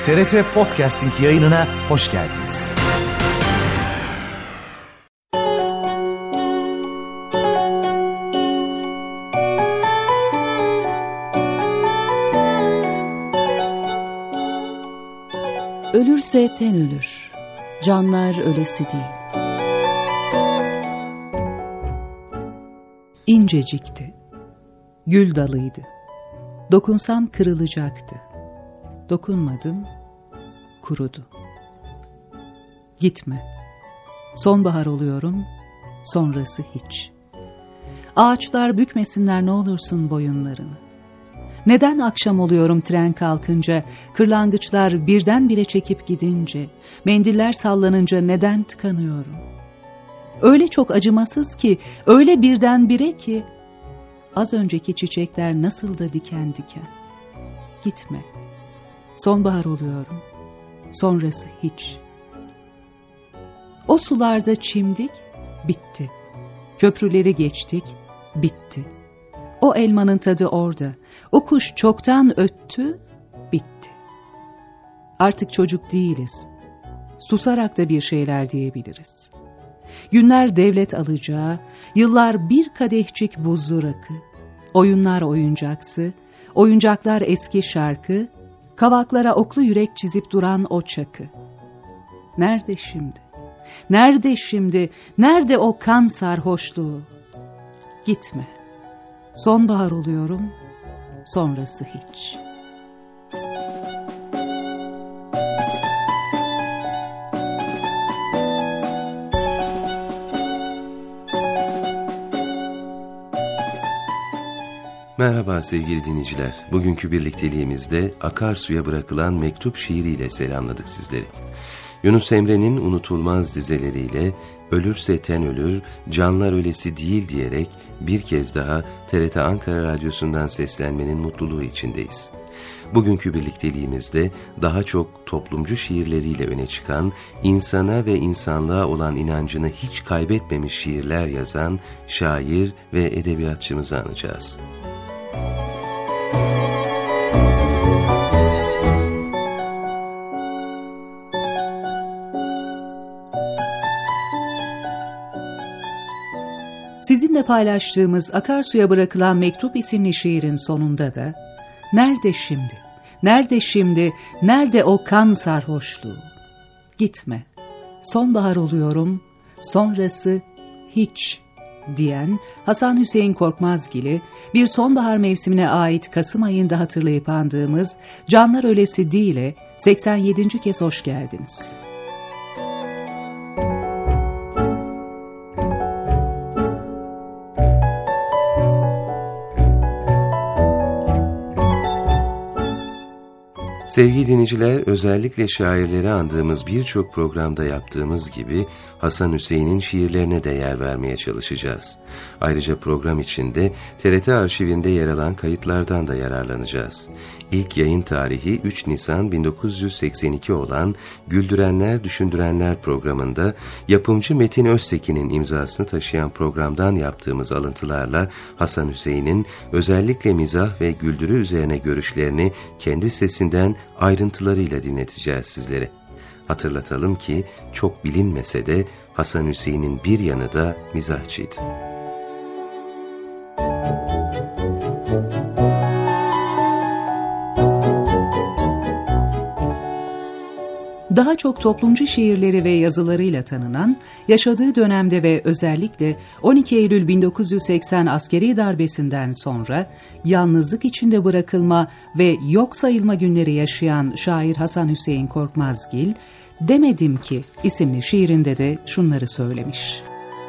TRT Podcasting yayınına hoş geldiniz. Ölürse ten ölür, canlar ölesi değil. İncecikti, gül dalıydı. Dokunsam kırılacaktı. Dokunmadım, kurudu. Gitme, sonbahar oluyorum, sonrası hiç. Ağaçlar bükmesinler ne olursun boyunlarını. Neden akşam oluyorum tren kalkınca, kırlangıçlar birdenbire çekip gidince, mendiller sallanınca neden tıkanıyorum? Öyle çok acımasız ki, öyle birdenbire ki, az önceki çiçekler nasıl da diken diken. Gitme, sonbahar oluyorum, sonrası hiç. O sularda çimdik, bitti. Köprüleri geçtik, bitti. O elmanın tadı orada, o kuş çoktan öttü, bitti. Artık çocuk değiliz, susarak da bir şeyler diyebiliriz. Günler devlet alacağı, yıllar bir kadehçik buzlu rakı, oyunlar oyuncaksı, oyuncaklar eski şarkı, kavaklara oklu yürek çizip duran o çakı. Nerede şimdi? Nerede şimdi? Nerede o kan sarhoşluğu? Gitme. Sonbahar oluyorum, sonrası hiç. Merhaba sevgili dinleyiciler. Bugünkü birlikteliğimizde Akarsu'ya bırakılan mektup şiiriyle selamladık sizleri. Yunus Emre'nin unutulmaz dizeleriyle ölürse ten ölür, canlar ölesi değil diyerek bir kez daha TRT Ankara Radyosu'ndan seslenmenin mutluluğu içindeyiz. Bugünkü birlikteliğimizde daha çok toplumcu şiirleriyle öne çıkan, insana ve insanlığa olan inancını hiç kaybetmemiş şiirler yazan şair ve edebiyatçımızı anacağız. Sizinle paylaştığımız Akarsu'ya bırakılan mektup isimli şiirin sonunda da nerede şimdi, nerede şimdi, nerede o kan sarhoşluğu? Gitme, sonbahar oluyorum, sonrası hiç diyen Hasan Hüseyin Korkmazgil'i bir sonbahar mevsimine ait Kasım ayında hatırlayıp andığımız Canlar Ölesi Değil'e 87. kez hoş geldiniz. Sevgili dinleyiciler, özellikle şairleri andığımız birçok programda yaptığımız gibi Hasan Hüseyin'in şiirlerine de yer vermeye çalışacağız. Ayrıca program içinde TRT arşivinde yer alan kayıtlardan da yararlanacağız. İlk yayın tarihi 3 Nisan 1982 olan Güldürenler Düşündürenler programında yapımcı Metin Öztekin'in imzasını taşıyan programdan yaptığımız alıntılarla Hasan Hüseyin'in özellikle mizah ve güldürü üzerine görüşlerini kendi sesinden ayrıntılarıyla dinleteceğiz sizlere. Hatırlatalım ki çok bilinmese de Hasan Hüseyin'in bir yanı da mizahçıydı. Daha çok toplumcu şiirleri ve yazılarıyla tanınan, yaşadığı dönemde ve özellikle 12 Eylül 1980 askeri darbesinden sonra yalnızlık içinde bırakılma ve yok sayılma günleri yaşayan şair Hasan Hüseyin Korkmazgil, "Demedim ki" isimli şiirinde de şunları söylemiş.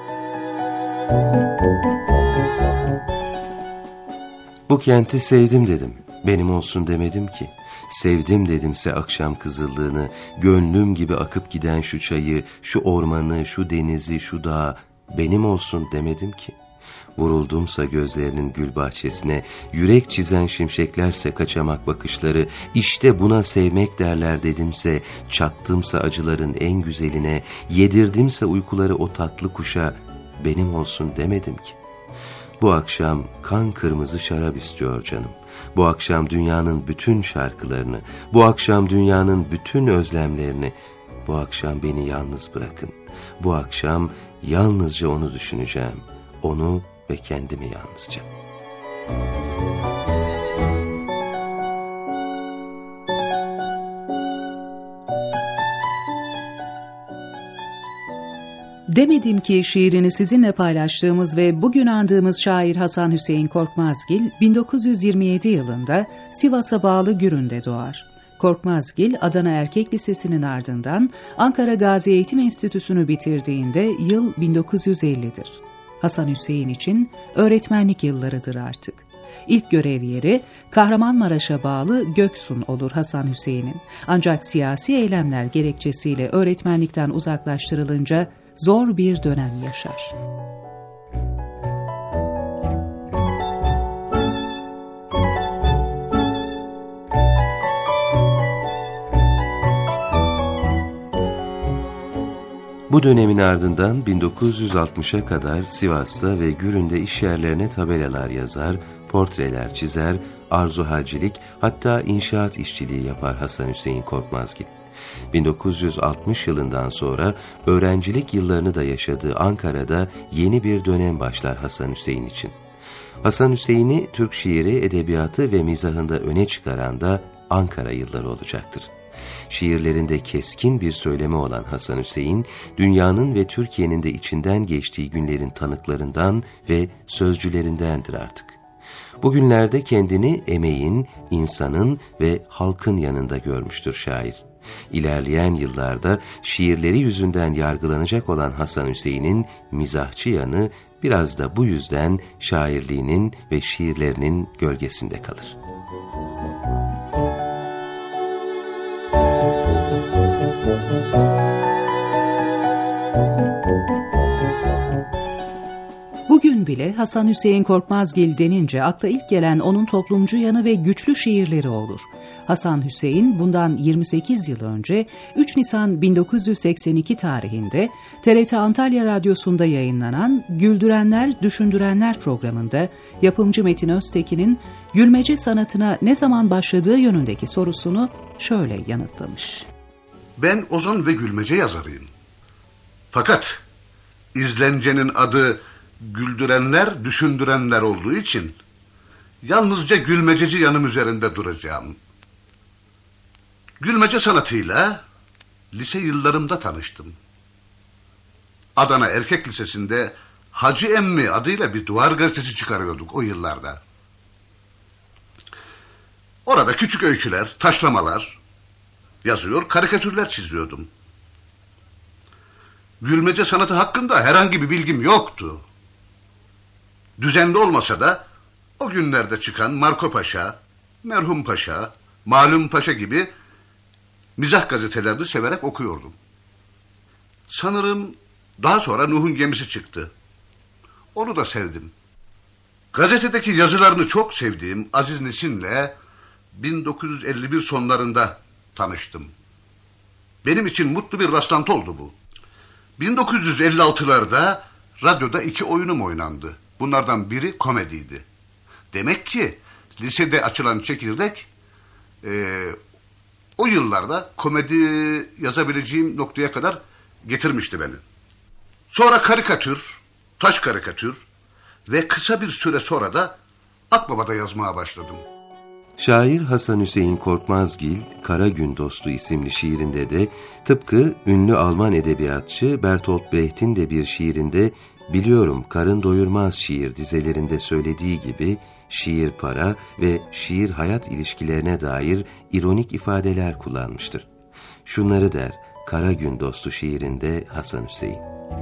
Bu kenti sevdim dedim, benim olsun demedim ki. Sevdim dedimse akşam kızıllığını, gönlüm gibi akıp giden şu çayı, şu ormanı, şu denizi, şu dağı, benim olsun demedim ki. Vuruldumsa gözlerinin gül bahçesine, yürek çizen şimşeklerse kaçamak bakışları, işte buna sevmek derler dedimse, çattımsa acıların en güzeline, yedirdimse uykuları o tatlı kuşa, benim olsun demedim ki. Bu akşam kan kırmızı şarap istiyor canım. Bu akşam dünyanın bütün şarkılarını, bu akşam dünyanın bütün özlemlerini, bu akşam beni yalnız bırakın. Bu akşam yalnızca onu düşüneceğim, onu ve kendimi yalnızca. Demedim ki şiirini sizinle paylaştığımız ve bugün andığımız şair Hasan Hüseyin Korkmazgil 1927 yılında Sivas'a bağlı Gürün'de doğar. Korkmazgil Adana Erkek Lisesi'nin ardından Ankara Gazi Eğitim Enstitüsü'nü bitirdiğinde yıl 1950'dir. Hasan Hüseyin için öğretmenlik yıllarıdır artık. İlk görev yeri Kahramanmaraş'a bağlı Göksun olur Hasan Hüseyin'in. Ancak siyasi eylemler gerekçesiyle öğretmenlikten uzaklaştırılınca zor bir dönem yaşar. Bu dönemin ardından 1960'a kadar Sivas'ta ve Gürün'de iş yerlerine tabelalar yazar, portreler çizer, arzuhalcilik, hatta inşaat işçiliği yapar Hasan Hüseyin Korkmazgil. 1960 yılından sonra öğrencilik yıllarını da yaşadığı Ankara'da yeni bir dönem başlar Hasan Hüseyin için. Hasan Hüseyin'i Türk şiiri, edebiyatı ve mizahında öne çıkaran da Ankara yılları olacaktır. Şiirlerinde keskin bir söylemi olan Hasan Hüseyin, dünyanın ve Türkiye'nin de içinden geçtiği günlerin tanıklarından ve sözcülerindendir artık. Bugünlerde kendini emeğin, insanın ve halkın yanında görmüştür şair. İlerleyen yıllarda şiirleri yüzünden yargılanacak olan Hasan Hüseyin'in mizahçı yanı biraz da bu yüzden şairliğinin ve şiirlerinin gölgesinde kalır. Bugün bile Hasan Hüseyin Korkmazgil denince akla ilk gelen onun toplumcu yanı ve güçlü şiirleri olur. Hasan Hüseyin bundan 28 yıl önce 3 Nisan 1982 tarihinde TRT Antalya Radyosu'nda yayınlanan Güldürenler, Düşündürenler programında yapımcı Metin Öztekin'in gülmece sanatına ne zaman başladığı yönündeki sorusunu şöyle yanıtlamış. Ben ozan ve gülmece yazarıyım. Fakat izlencenin adı güldürenler, düşündürenler olduğu için yalnızca gülmececi yanım üzerinde duracağım. Gülmece sanatıyla lise yıllarımda tanıştım. Adana Erkek Lisesi'nde Hacı Emmi adıyla bir duvar gazetesi çıkarıyorduk o yıllarda. Orada küçük öyküler, taşlamalar yazıyor, karikatürler çiziyordum. Gülmece sanatı hakkında herhangi bir bilgim yoktu. Düzenli olmasa da o günlerde çıkan Marco Paşa, Merhum Paşa, Malum Paşa gibi mizah gazetelerini severek okuyordum. Sanırım daha sonra Nuh'un Gemisi çıktı. Onu da sevdim. Gazetedeki yazılarını çok sevdiğim Aziz Nesin'le 1951 sonlarında tanıştım. Benim için mutlu bir rastlantı oldu bu. 1956'larda radyoda 2 oyunum oynandı. Bunlardan biri komediydi. Demek ki lisede açılan çekirdek o yıllarda komedi yazabileceğim noktaya kadar getirmişti beni. Sonra karikatür, taş karikatür ve kısa bir süre sonra da Akbaba'da yazmaya başladım. Şair Hasan Hüseyin Korkmazgil, Kara Gün Dostu isimli şiirinde de tıpkı ünlü Alman edebiyatçı Bertolt Brecht'in de bir şiirinde "Biliyorum karın doyurmaz" şiir dizelerinde söylediği gibi şiir para ve şiir hayat ilişkilerine dair ironik ifadeler kullanmıştır. Şunları der Kara Gün Dostu şiirinde Hasan Hüseyin.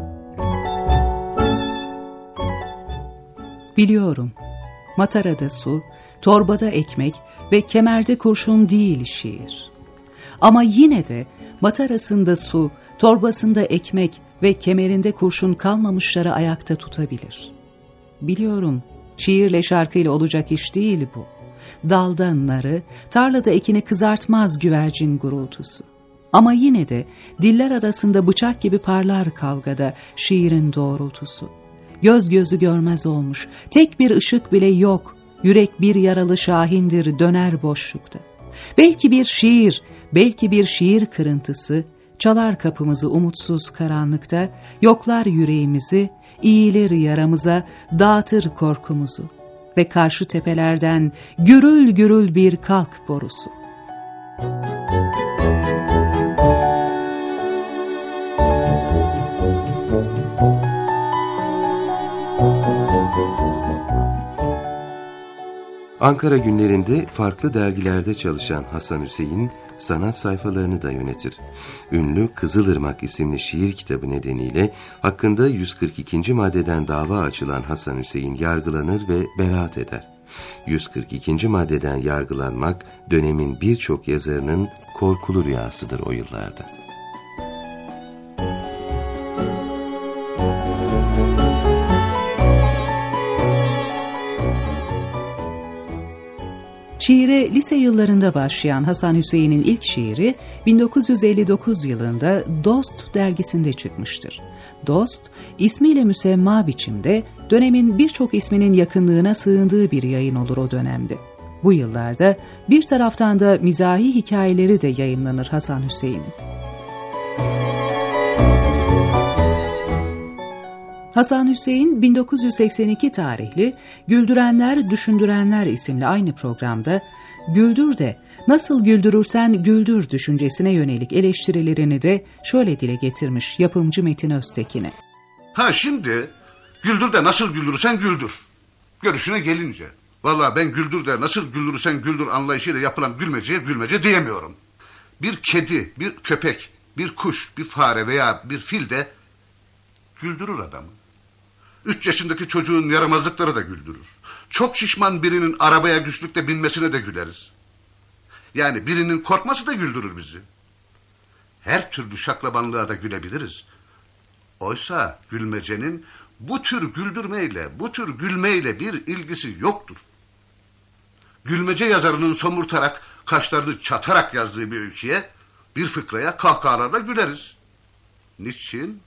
Biliyorum, matarada su, torbada ekmek ve kemerde kurşun değil şiir. Ama yine de matarasında su, torbasında ekmek ve kemerinde kurşun kalmamışları ayakta tutabilir. Biliyorum, şiirle şarkıyla olacak iş değil bu. Dalda narı, tarlada ekini kızartmaz güvercin gurultusu. Ama yine de diller arasında bıçak gibi parlar kavgada şiirin doğrultusu. göz gözü görmez olmuş, tek bir ışık bile yok, yürek bir yaralı şahindir döner boşlukta. Belki bir şiir kırıntısı, çalar kapımızı umutsuz karanlıkta, yoklar yüreğimizi, iyilir yaramıza, dağıtır korkumuzu. Ve karşı tepelerden gürül gürül bir kalk borusu. Ankara günlerinde farklı dergilerde çalışan Hasan Hüseyin, sanat sayfalarını da yönetir. Ünlü Kızılırmak isimli şiir kitabı nedeniyle hakkında 142. maddeden dava açılan Hasan Hüseyin yargılanır ve beraat eder. 142. maddeden yargılanmak dönemin birçok yazarının korkulu rüyasıdır o yıllarda. Şiire lise yıllarında başlayan Hasan Hüseyin'in ilk şiiri 1959 yılında Dost dergisinde çıkmıştır. Dost, ismiyle müsemma biçimde dönemin birçok isminin yakınlığına sığındığı bir yayın olur o dönemde. Bu yıllarda bir taraftan da mizahi hikayeleri de yayınlanır Hasan Hüseyin'in. Hasan Hüseyin 1982 tarihli Güldürenler, Düşündürenler isimli aynı programda güldür de nasıl güldürürsen güldür düşüncesine yönelik eleştirilerini de şöyle dile getirmiş yapımcı Metin Öztekin'e. Şimdi güldür de nasıl güldürürsen güldür görüşüne gelince, vallahi ben güldür de nasıl güldürürsen güldür anlayışıyla yapılan gülmeceye gülmece diyemiyorum. Bir kedi, bir köpek, bir kuş, bir fare veya bir fil de güldürür adamı. 3 yaşındaki çocuğun yaramazlıkları da güldürür. Çok şişman birinin arabaya güçlükle binmesine de güleriz. Yani birinin korkması da güldürür bizi. Her türlü şaklabanlığa da gülebiliriz. Oysa gülmecenin bu tür güldürmeyle, bu tür gülmeyle bir ilgisi yoktur. Gülmece yazarının somurtarak, kaşlarını çatarak yazdığı bir öyküye, bir fıkraya kahkahalarla güleriz. Niçin?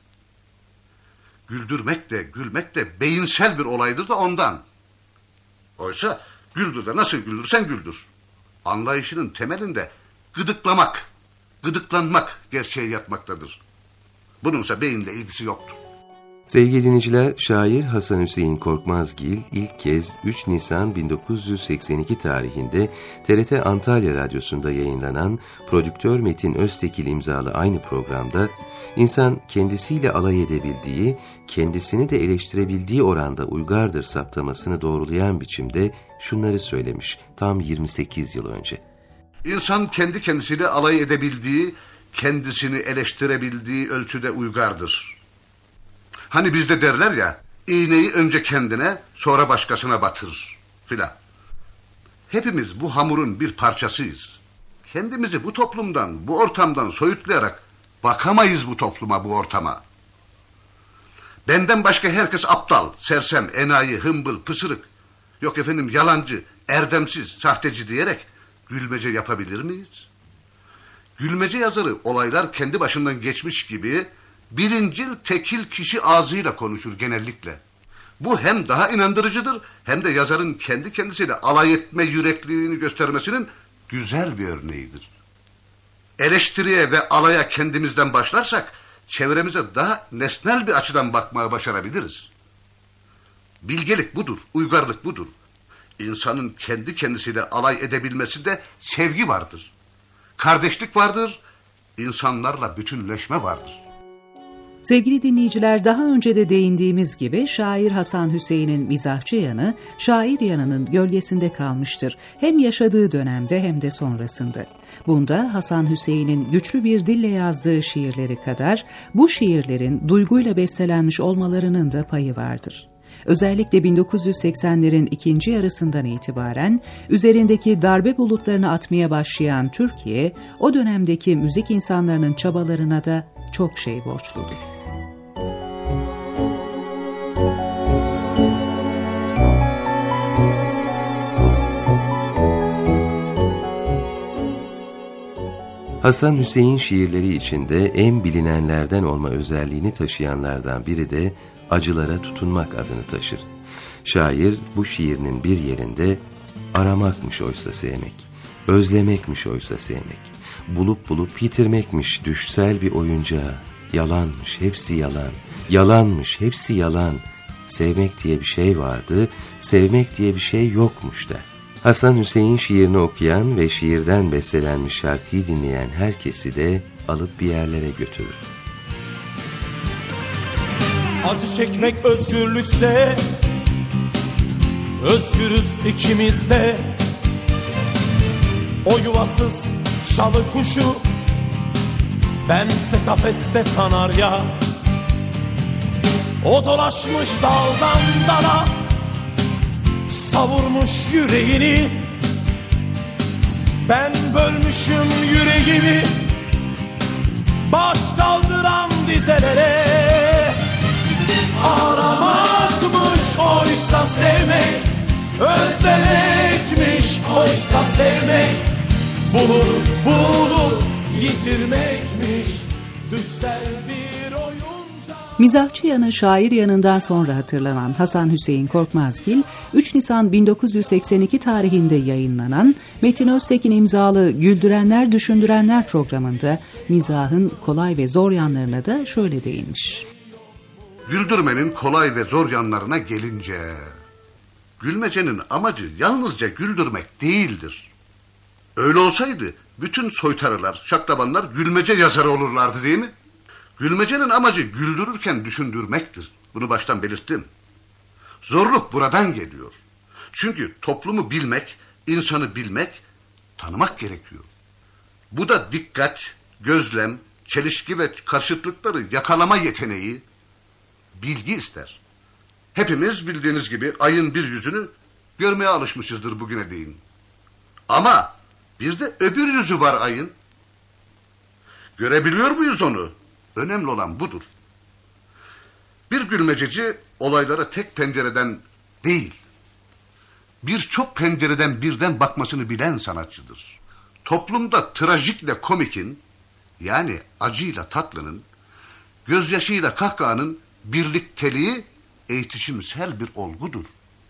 Güldürmek de, gülmek de beyinsel bir olaydır da ondan. Oysa güldür de nasıl güldürsen güldür anlayışının temelinde gıdıklamak, gıdıklanmak gerçeğe yatmaktadır. Bununsa beyinle ilgisi yoktur. Sevgili dinleyiciler, şair Hasan Hüseyin Korkmazgil ilk kez 3 Nisan 1982 tarihinde TRT Antalya Radyosu'nda yayınlanan prodüktör Metin Öztekil imzalı aynı programda insan kendisiyle alay edebildiği, kendisini de eleştirebildiği oranda uygardır saptamasını doğrulayan biçimde şunları söylemiş tam 28 yıl önce. İnsan kendi kendisiyle alay edebildiği, kendisini eleştirebildiği ölçüde uygardır. Hani bizde derler ya, iğneyi önce kendine sonra başkasına batır filan. Hepimiz bu hamurun bir parçasıyız. Kendimizi bu toplumdan, bu ortamdan soyutlayarak bakamayız bu topluma, bu ortama. Benden başka herkes aptal, sersem, enayi, hımbıl, pısırık, yok efendim yalancı, erdemsiz, sahteci diyerek gülmece yapabilir miyiz? Gülmece yazarı olaylar kendi başından geçmiş gibi birincil tekil kişi ağzıyla konuşur genellikle. Bu hem daha inandırıcıdır hem de yazarın kendi kendisiyle alay etme yürekliğini göstermesinin güzel bir örneğidir. Eleştiriye ve alaya kendimizden başlarsak çevremize daha nesnel bir açıdan bakmaya başarabiliriz. Bilgelik budur, uygarlık budur. İnsanın kendi kendisiyle alay edebilmesinde sevgi vardır. Kardeşlik vardır, insanlarla bütünleşme vardır. Sevgili dinleyiciler, daha önce de değindiğimiz gibi şair Hasan Hüseyin'in mizahçı yanı, şair yanının gölgesinde kalmıştır. Hem yaşadığı dönemde hem de sonrasında. Bunda Hasan Hüseyin'in güçlü bir dille yazdığı şiirleri kadar bu şiirlerin duyguyla bestelenmiş olmalarının da payı vardır. Özellikle 1980'lerin ikinci yarısından itibaren üzerindeki darbe bulutlarını atmaya başlayan Türkiye, o dönemdeki müzik insanlarının çabalarına da çok şey borçludur. Hasan Hüseyin şiirleri içinde en bilinenlerden olma özelliğini taşıyanlardan biri de acılara tutunmak adını taşır. Şair bu şiirinin bir yerinde aramakmış oysa sevmek, özlemekmiş oysa sevmek, bulup yitirmekmiş düşsel bir oyuncağı, yalanmış hepsi yalan, yalanmış hepsi yalan, sevmek diye bir şey vardı, sevmek diye bir şey yokmuş der. Hasan Hüseyin şiirini okuyan ve şiirden bestelenmiş şarkıyı dinleyen herkesi de alıp bir yerlere götürür. Acı çekmek özgürlükse, özgürüz ikimiz de. O yuvasız çalı kuşu, bense kafeste kanarya. O dolaşmış daldan dala, savurmuş yüreğini. Ben bölmüşüm yüreğimi, baş kaldıran dizelere. Aramakmış oysa sevmek, özlemekmiş oysa sevmek, bulup yitirmekmiş düşsel bir oyunca. Mizahçı yanı şair yanından sonra hatırlanan Hasan Hüseyin Korkmazgil, 3 Nisan 1982 tarihinde yayınlanan Metin Öztekin imzalı Güldürenler Düşündürenler programında mizahın kolay ve zor yanlarına da şöyle değinmiş. Güldürmenin kolay ve zor yanlarına gelince, gülmecenin amacı yalnızca güldürmek değildir. Öyle olsaydı bütün soytarılar, şaklabanlar gülmece yazarı olurlardı değil mi? Gülmecenin amacı güldürürken düşündürmektir. Bunu baştan belirttim. Zorluk buradan geliyor. Çünkü toplumu bilmek, insanı bilmek, tanımak gerekiyor. Bu da dikkat, gözlem, çelişki ve karşıtlıkları yakalama yeteneği, bilgi ister. Hepimiz bildiğiniz gibi ayın bir yüzünü görmeye alışmışızdır bugüne değin. Ama bir de öbür yüzü var ayın. Görebiliyor muyuz onu? Önemli olan budur. Bir gülmececi olaylara tek pencereden değil, birçok pencereden birden bakmasını bilen sanatçıdır. Toplumda trajikle komikin, yani acıyla tatlının, gözyaşıyla kahkahanın birlikteliği eğitişimsel bir olgudur.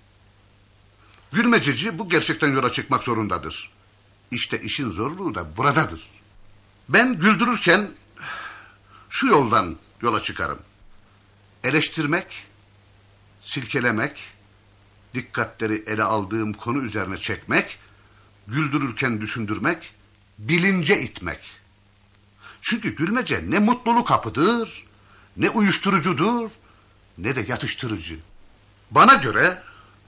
Gülmececi bu gerçekten yola çıkmak zorundadır. İşte işin zorluğu da buradadır. Ben güldürürken şu yoldan yola çıkarım. Eleştirmek, silkelemek, dikkatleri ele aldığım konu üzerine çekmek, güldürürken düşündürmek, bilince itmek. Çünkü gülmece ne mutluluk kapıdır, ne uyuşturucudur, ne de yatıştırıcı. Bana göre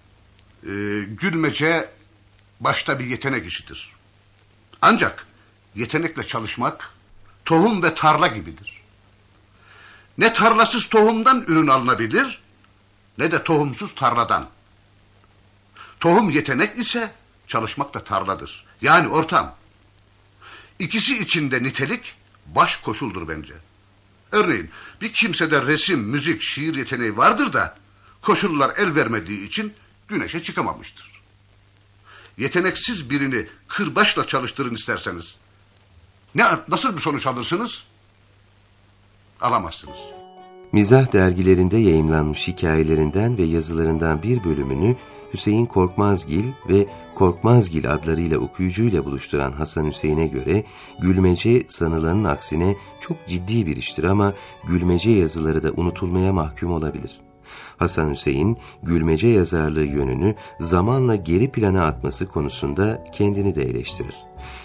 gülmece başta bir yetenek işidir. Ancak yetenekle çalışmak tohum ve tarla gibidir. Ne tarlasız tohumdan ürün alınabilir, ne de tohumsuz tarladan. Tohum yetenek ise çalışmak da tarladır. Yani ortam. İkisi içinde nitelik baş koşuldur bence. Örneğin bir kimsede resim, müzik, şiir yeteneği vardır da koşullar el vermediği için güneşe çıkamamıştır. Yeteneksiz birini kırbaçla çalıştırın isterseniz nasıl bir sonuç alırsınız? Alamazsınız. Mizah dergilerinde yayımlanmış hikayelerinden ve yazılarından bir bölümünü Hüseyin Korkmazgil ve Korkmazgil adlarıyla okuyucuyla buluşturan Hasan Hüseyin'e göre gülmece sanılanın aksine çok ciddi bir iştir ama gülmece yazıları da unutulmaya mahkum olabilir. Hasan Hüseyin, gülmece yazarlığı yönünü zamanla geri plana atması konusunda kendini de eleştirir.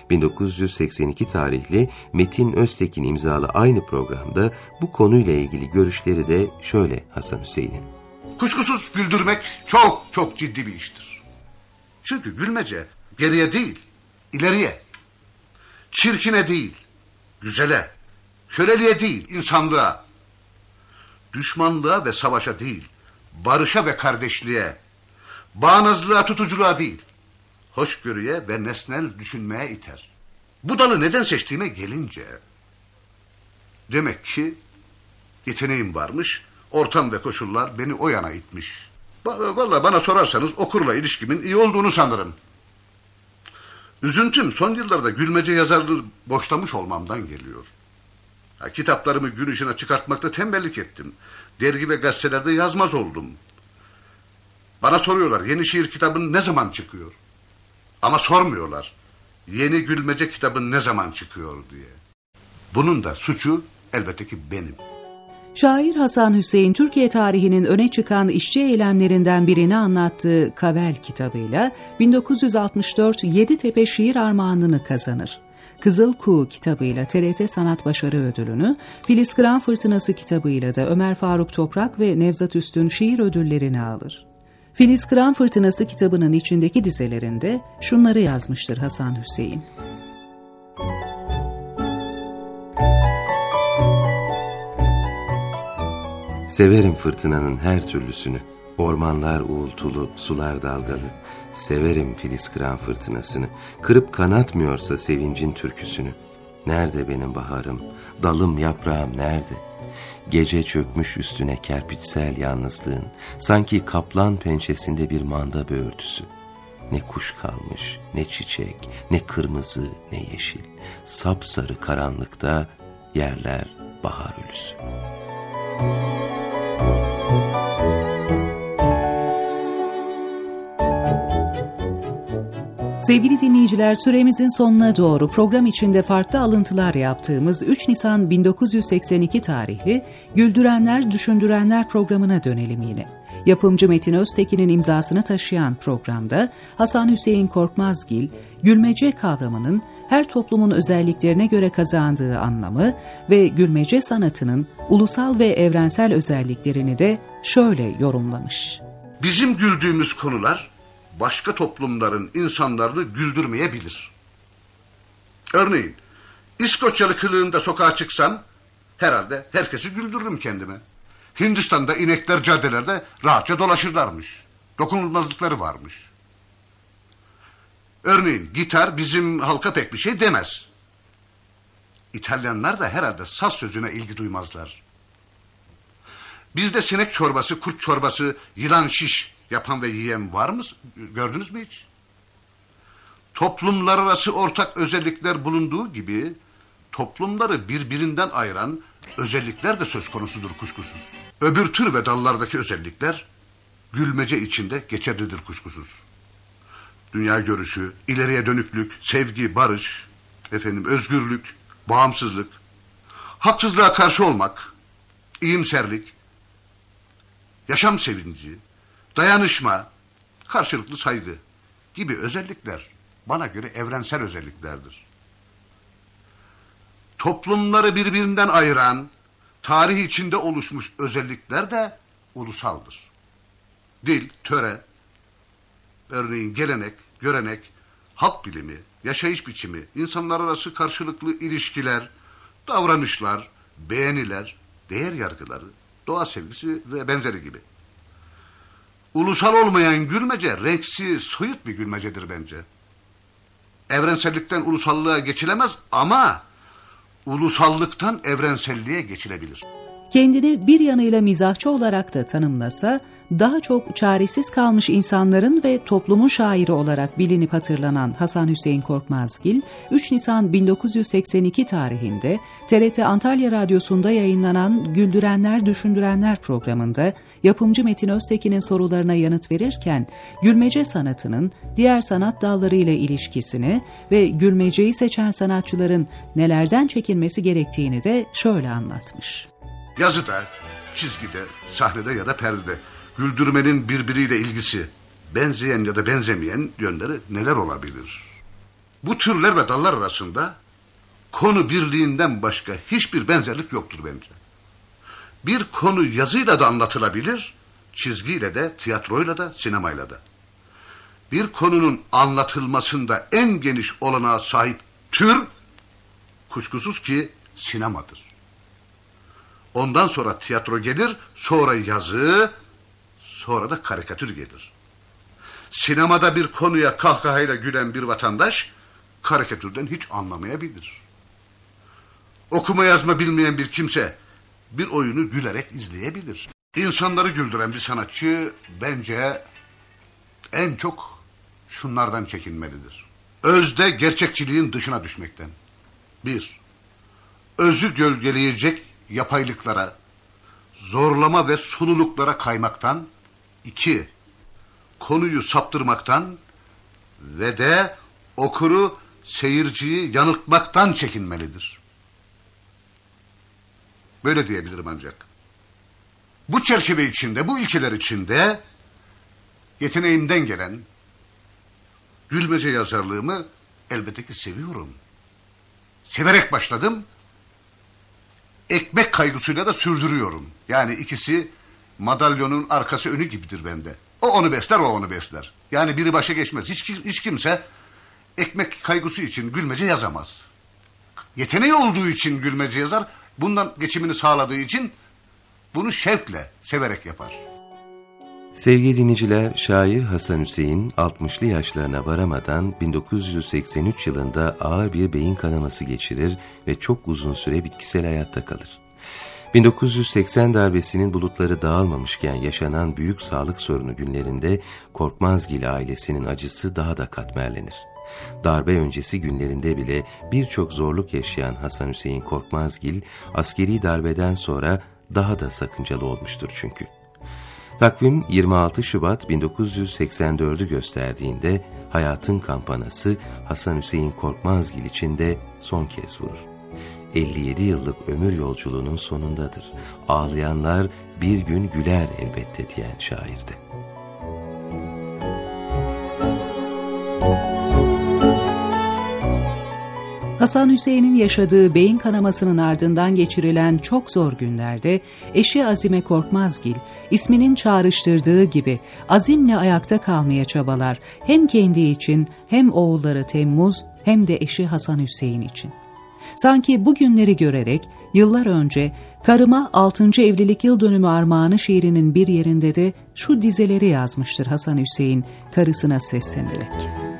1982 tarihli Metin Öztekin imzalı aynı programda bu konuyla ilgili görüşleri de şöyle Hasan Hüseyin'in. Kuşkusuz güldürmek çok çok ciddi bir iştir. Çünkü gülmece geriye değil, ileriye, çirkine değil, güzele, köleliğe değil, insanlığa, düşmanlığa ve savaşa değil, barışa ve kardeşliğe, bağnazlığa, tutuculuğa değil, hoşgörüye ve nesnel düşünmeye iter. Bu dalı neden seçtiğime gelince, demek ki yeteneğim varmış, ortam ve koşullar beni o yana itmiş. Vallahi bana sorarsanız okurla ilişkimin iyi olduğunu sanırım. Üzüntüm son yıllarda gülmece yazarlığı boşlamış olmamdan geliyor. Kitaplarımı gün ışığına çıkartmakta tembellik ettim. dergi ve gazetelerde yazmaz oldum. Bana soruyorlar yeni şiir kitabın ne zaman çıkıyor? Ama sormuyorlar yeni gülmece kitabın ne zaman çıkıyor diye. Bunun da suçu elbette ki benim. Şair Hasan Hüseyin, Türkiye tarihinin öne çıkan işçi eylemlerinden birini anlattığı Kavel kitabıyla 1964 Yeditepe Şiir Armağanı'nı kazanır. Kızıl Kuğu kitabıyla TRT Sanat Başarı Ödülünü, Filiz Kıran Fırtınası kitabıyla da Ömer Faruk Toprak ve Nevzat Üstün şiir ödüllerini alır. Filiz Kıran Fırtınası kitabının içindeki dizelerinde şunları yazmıştır Hasan Hüseyin. Severim fırtınanın her türlüsünü. Ormanlar uğultulu, sular dalgalı. Severim filiz kıran fırtınasını. Kırıp kanatmıyorsa sevincin türküsünü. Nerede benim baharım, dalım yaprağım nerede? Gece çökmüş üstüne kerpiçsel yalnızlığın. Sanki kaplan pençesinde bir manda böğürtüsü. Ne kuş kalmış, ne çiçek, ne kırmızı, ne yeşil. Sapsarı karanlıkta yerler bahar ölüsü. Sevgili dinleyiciler, süremizin sonuna doğru program içinde farklı alıntılar yaptığımız 3 Nisan 1982 tarihli Güldürenler Düşündürenler programına dönelim yine. Yapımcı Metin Öztekin'in imzasını taşıyan programda Hasan Hüseyin Korkmazgil, gülmece kavramının her toplumun özelliklerine göre kazandığı anlamı ve gülmece sanatının ulusal ve evrensel özelliklerini de şöyle yorumlamış. Bizim güldüğümüz konular başka toplumların insanlarını güldürmeyebilir. Örneğin İskoçyalı kılığında sokağa çıksam herhalde herkesi güldürürüm kendime. Hindistan'da inekler caddelerde rahatça dolaşırlarmış. Dokunulmazlıkları varmış. Örneğin gitar bizim halka pek bir şey demez. İtalyanlar da herhalde saz sözüne ilgi duymazlar. Bizde sinek çorbası, kurt çorbası, yılan şiş yapan ve yiyen var mı? Gördünüz mü hiç? Toplumlar arası ortak özellikler bulunduğu gibi toplumları birbirinden ayıran özellikler de söz konusudur kuşkusuz. Öbür tür ve dallardaki özellikler gülmece içinde geçerlidir kuşkusuz. Dünya görüşü, ileriye dönüklük, sevgi, barış, özgürlük, bağımsızlık, haksızlığa karşı olmak, iyimserlik, yaşam sevinci, dayanışma, karşılıklı saygı gibi özellikler bana göre evrensel özelliklerdir. Toplumları birbirinden ayıran, tarih içinde oluşmuş özellikler de ulusaldır. Dil, töre, örneğin gelenek, görenek, halk bilimi, yaşayış biçimi, insanlar arası karşılıklı ilişkiler, davranışlar, beğeniler, değer yargıları, doğa sevgisi ve benzeri gibi. Ulusal olmayan gülmece renksiz, soyut bir gülmecedir bence. Evrensellikten ulusallığa geçilemez ama ulusallıktan evrenselliğe geçilebilir. Kendini bir yanıyla mizahçı olarak da tanımlasa, daha çok çaresiz kalmış insanların ve toplumun şairi olarak bilinip hatırlanan Hasan Hüseyin Korkmazgil, 3 Nisan 1982 tarihinde TRT Antalya Radyosu'nda yayınlanan Güldürenler Düşündürenler programında yapımcı Metin Öztekin'in sorularına yanıt verirken, gülmece sanatının diğer sanat dallarıyla ilişkisini ve gülmeceyi seçen sanatçıların nelerden çekinmesi gerektiğini de şöyle anlatmış. Yazıda, çizgide, sahnede ya da perdede güldürmenin birbiriyle ilgisi, benzeyen ya da benzemeyen yönleri neler olabilir? Bu türler ve dallar arasında konu birliğinden başka hiçbir benzerlik yoktur bence. Bir konu yazıyla da anlatılabilir, çizgiyle de, tiyatroyla da, sinemayla da. Bir konunun anlatılmasında en geniş olanağa sahip tür, kuşkusuz ki sinemadır. Ondan sonra tiyatro gelir, sonra yazı, sonra da karikatür gelir. Sinemada bir konuya kahkahayla gülen bir vatandaş, karikatürden hiç anlamayabilir. Okuma yazma bilmeyen bir kimse, bir oyunu gülerek izleyebilir. İnsanları güldüren bir sanatçı, bence en çok şunlardan çekinmelidir. Özde gerçekçiliğin dışına düşmekten. 1. Özü gölgeleyecek yapaylıklara, zorlama ve sululuklara kaymaktan, 2. Konuyu saptırmaktan ve de okuru, seyirciyi yanıltmaktan çekinmelidir. Böyle diyebilirim ancak. Bu çerçeve içinde, bu ilkeler içinde yeteneğimden gelen gülmece yazarlığımı elbette ki seviyorum. Severek başladım. Ekmek kaygısıyla da sürdürüyorum. Yani ikisi madalyonun arkası önü gibidir bende. O onu besler, o onu besler. Yani biri başa geçmez. Hiç kimse ekmek kaygısı için gülmece yazamaz. Yeteneği olduğu için gülmece yazar. Bundan geçimini sağladığı için bunu şevkle, severek yapar. Sevgili dinleyiciler, şair Hasan Hüseyin 60'lı yaşlarına varamadan 1983 yılında ağır bir beyin kanaması geçirir ve çok uzun süre bitkisel hayatta kalır. 1980 darbesinin bulutları dağılmamışken yaşanan büyük sağlık sorunu günlerinde Korkmazgil ailesinin acısı daha da katmerlenir. Darbe öncesi günlerinde bile birçok zorluk yaşayan Hasan Hüseyin Korkmazgil, askeri darbeden sonra daha da sakıncalı olmuştur çünkü. Takvim 26 Şubat 1984'ü gösterdiğinde hayatın kampanası Hasan Hüseyin Korkmazgil için de son kez vurur. 57 yıllık ömür yolculuğunun sonundadır. Ağlayanlar bir gün güler elbette diyen şairdi. Hasan Hüseyin'in yaşadığı beyin kanamasının ardından geçirilen çok zor günlerde eşi Azime Korkmazgil, isminin çağrıştırdığı gibi azimle ayakta kalmaya çabalar, hem kendi için hem oğulları Temmuz hem de eşi Hasan Hüseyin için. Sanki bu günleri görerek yıllar önce "Karıma 6. evlilik yıl dönümü armağanı" şiirinin bir yerinde de şu dizeleri yazmıştır Hasan Hüseyin karısına seslenerek.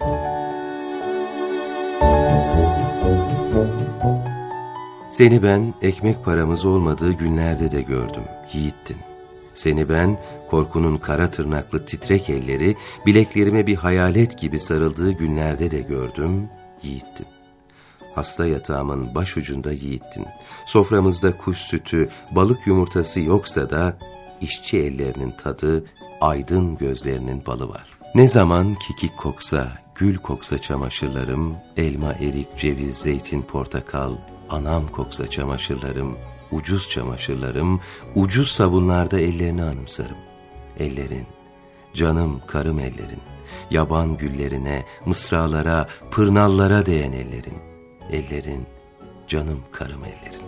Seni ben ekmek paramız olmadığı günlerde de gördüm, yiğittin. Seni ben korkunun kara tırnaklı titrek elleri bileklerime bir hayalet gibi sarıldığı günlerde de gördüm, yiğittin. Hasta yatağımın başucunda yiğittin. Soframızda kuş sütü, balık yumurtası yoksa da işçi ellerinin tadı, aydın gözlerinin balı var. Ne zaman kekik koksa, gül koksa çamaşırlarım, elma, erik, ceviz, zeytin, portakal, anam koksa çamaşırlarım, ucuz çamaşırlarım, ucuz sabunlarda ellerini anımsarım. Ellerin, canım karım ellerin, yaban güllerine, mısralara, pırnallara değen ellerin. Ellerin, canım karım ellerin.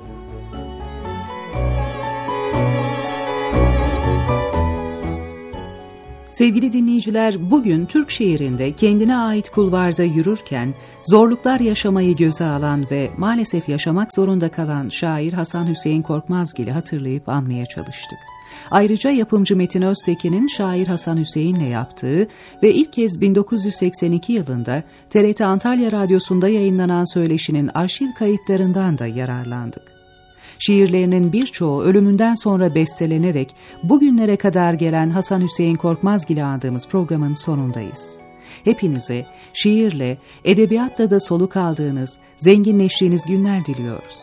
Sevgili dinleyiciler, bugün Türk şiirinde kendine ait kulvarda yürürken zorluklar yaşamayı göze alan ve maalesef yaşamak zorunda kalan şair Hasan Hüseyin Korkmazgil'i hatırlayıp anmaya çalıştık. Ayrıca yapımcı Metin Öztekin'in şair Hasan Hüseyin'le yaptığı ve ilk kez 1982 yılında TRT Antalya Radyosu'nda yayınlanan söyleşinin arşiv kayıtlarından da yararlandık. Şiirlerinin birçoğu ölümünden sonra bestelenerek bugünlere kadar gelen Hasan Hüseyin Korkmazgil'i andığımız programın sonundayız. Hepinize şiirle, edebiyatla da soluk aldığınız, zenginleştiğiniz günler diliyoruz.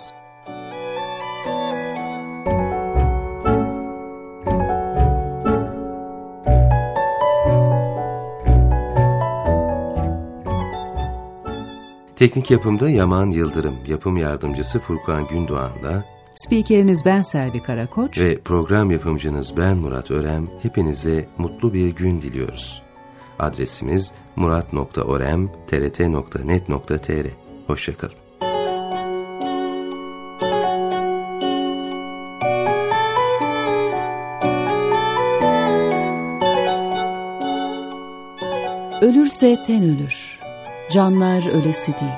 Teknik yapımda Yaman Yıldırım, yapım yardımcısı Furkan Gündoğan'la, spikeriniz ben Selvi Karakoç ve program yapımcınız ben Murat Örem, hepinize mutlu bir gün diliyoruz. Adresimiz murat.orem@trt.net.tr. Hoşça kalın. Ölürse ten ölür, canlar ölesi değil.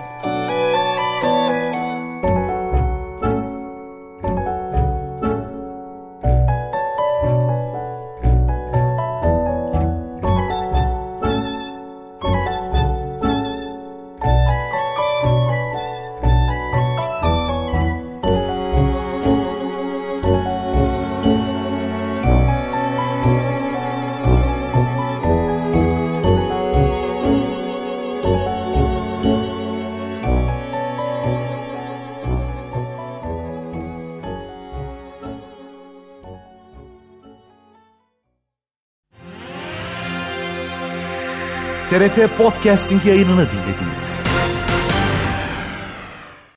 TRT Podcasting yayınını dinlediniz.